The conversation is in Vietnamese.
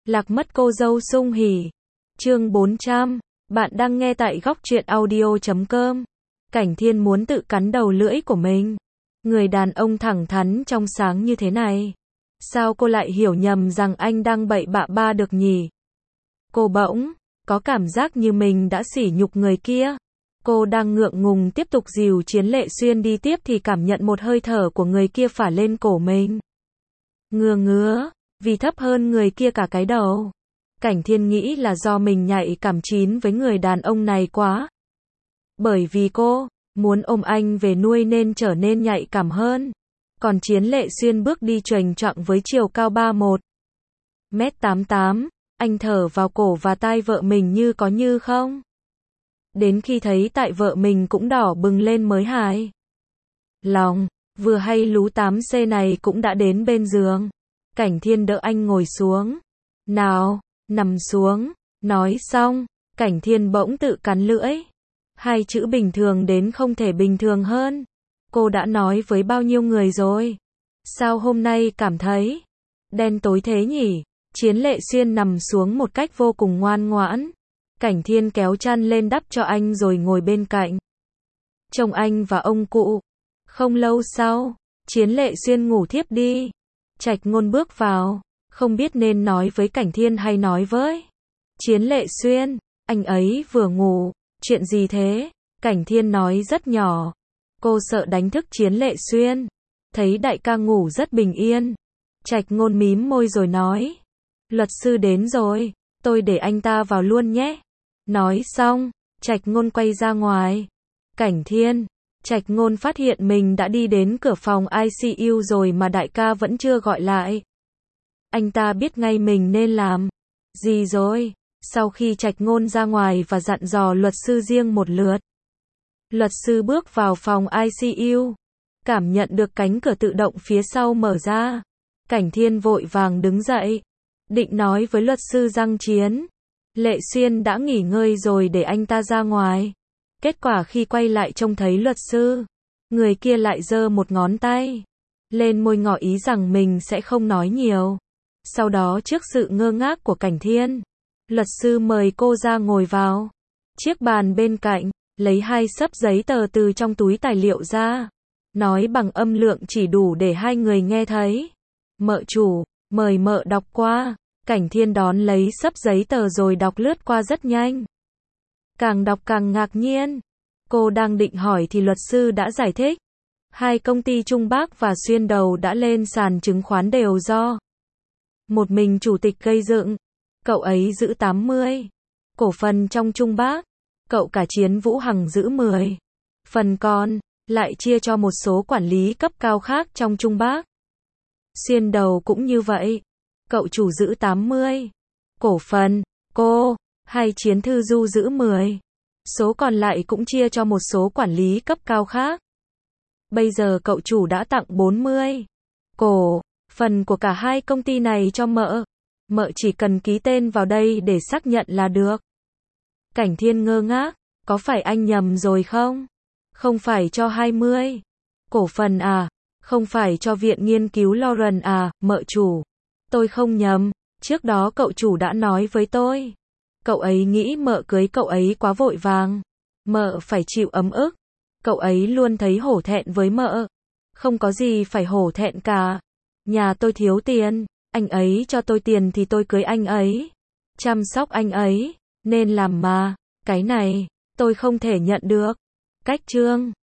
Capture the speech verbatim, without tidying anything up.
Lạc mất cô dâu sung hỉ. Chương bốn trăm. Bạn đang nghe tại góc truyện audio chấm com. Cảnh Thiên muốn tự cắn đầu lưỡi của mình. Người đàn ông thẳng thắn trong sáng như thế này. Sao cô lại hiểu nhầm rằng anh đang bậy bạ ba được nhỉ? Cô bỗng có cảm giác như mình đã sỉ nhục người kia. Cô đang ngượng ngùng tiếp tục dìu Chiến Lệ Xuyên đi tiếp thì cảm nhận một hơi thở của người kia phả lên cổ mình. Ngứa ngứa, vì thấp hơn người kia cả cái đầu. Cảnh Thiên nghĩ là do mình nhạy cảm chín với người đàn ông này quá. Bởi vì cô muốn ôm anh về nuôi nên trở nên nhạy cảm hơn. Còn Chiến Lệ Xuyên bước đi choành choạng với chiều cao ba mươi mốt mét tám mươi tám, anh thở vào cổ và tai vợ mình như có như không. Đến khi thấy tại vợ mình cũng đỏ bừng lên mới hài lòng, vừa hay lú tám C này cũng đã đến bên giường. Cảnh Thiên đỡ anh ngồi xuống. Nào, nằm xuống. Nói xong, Cảnh Thiên bỗng tự cắn lưỡi. Hai chữ bình thường đến không thể bình thường hơn. Cô đã nói với bao nhiêu người rồi? Sao hôm nay cảm thấy đen tối thế nhỉ? Chiến Lệ Xuyên nằm xuống một cách vô cùng ngoan ngoãn. Cảnh Thiên kéo chăn lên đắp cho anh rồi ngồi bên cạnh. Chồng anh và ông cụ. Không lâu sau, Chiến Lệ Xuyên ngủ thiếp đi. Trạch Ngôn bước vào, không biết nên nói với Cảnh Thiên hay nói với Chiến Lệ Xuyên. Anh ấy vừa ngủ, chuyện gì thế? Cảnh Thiên nói rất nhỏ. Cô sợ đánh thức Chiến Lệ Xuyên. Thấy đại ca ngủ rất bình yên. Trạch Ngôn mím môi rồi nói. Luật sư đến rồi, tôi để anh ta vào luôn nhé. Nói xong, Trạch Ngôn quay ra ngoài. Cảnh Thiên, Trạch Ngôn phát hiện mình đã đi đến cửa phòng I C U rồi mà đại ca vẫn chưa gọi lại. Anh ta biết ngay mình nên làm gì rồi. Sau khi Trạch Ngôn ra ngoài và dặn dò luật sư riêng một lượt, luật sư bước vào phòng I C U, cảm nhận được cánh cửa tự động phía sau mở ra. Cảnh Thiên vội vàng đứng dậy, định nói với luật sư rằng Chiến Lệ Xuyên đã nghỉ ngơi rồi để anh ta ra ngoài. Kết quả khi quay lại trông thấy luật sư, người kia lại giơ một ngón tay lên môi ngỏ ý rằng mình sẽ không nói nhiều. Sau đó trước sự ngơ ngác của Cảnh Thiên, luật sư mời cô ra ngồi vào chiếc bàn bên cạnh, lấy hai xấp giấy tờ từ trong túi tài liệu ra, nói bằng âm lượng chỉ đủ để hai người nghe thấy. Mợ chủ, mời mợ đọc qua. Cảnh Thiên đón lấy xấp giấy tờ rồi đọc lướt qua rất nhanh. Càng đọc càng ngạc nhiên. Cô đang định hỏi thì luật sư đã giải thích. Hai công ty Trung Bắc và Xuyên Đầu đã lên sàn chứng khoán đều do một mình chủ tịch gây dựng. Cậu ấy giữ tám mươi cổ phần trong Trung Bắc. Cậu cả Chiến Vũ Hằng giữ mười phần còn lại chia cho một số quản lý cấp cao khác trong Trung Bắc. Xuyên Đầu cũng như vậy. Cậu chủ giữ tám mươi cổ phần, cô, hay Chiến Thư Du giữ mười. Số còn lại cũng chia cho một số quản lý cấp cao khác. Bây giờ cậu chủ đã tặng bốn mươi cổ phần của cả hai công ty này cho mợ. Mợ chỉ cần ký tên vào đây để xác nhận là được. Cảnh Thiên ngơ ngác, có phải anh nhầm rồi không? Không phải cho hai mươi cổ phần à? Không phải cho viện nghiên cứu Lauren à, mợ chủ? Tôi không nhầm, trước đó cậu chủ đã nói với tôi. Cậu ấy nghĩ mợ cưới cậu ấy quá vội vàng. Mợ phải chịu ấm ức. Cậu ấy luôn thấy hổ thẹn với mợ. Không có gì phải hổ thẹn cả. Nhà tôi thiếu tiền, anh ấy cho tôi tiền thì tôi cưới anh ấy. Chăm sóc anh ấy, nên làm mà. Cái này, tôi không thể nhận được. Cách chương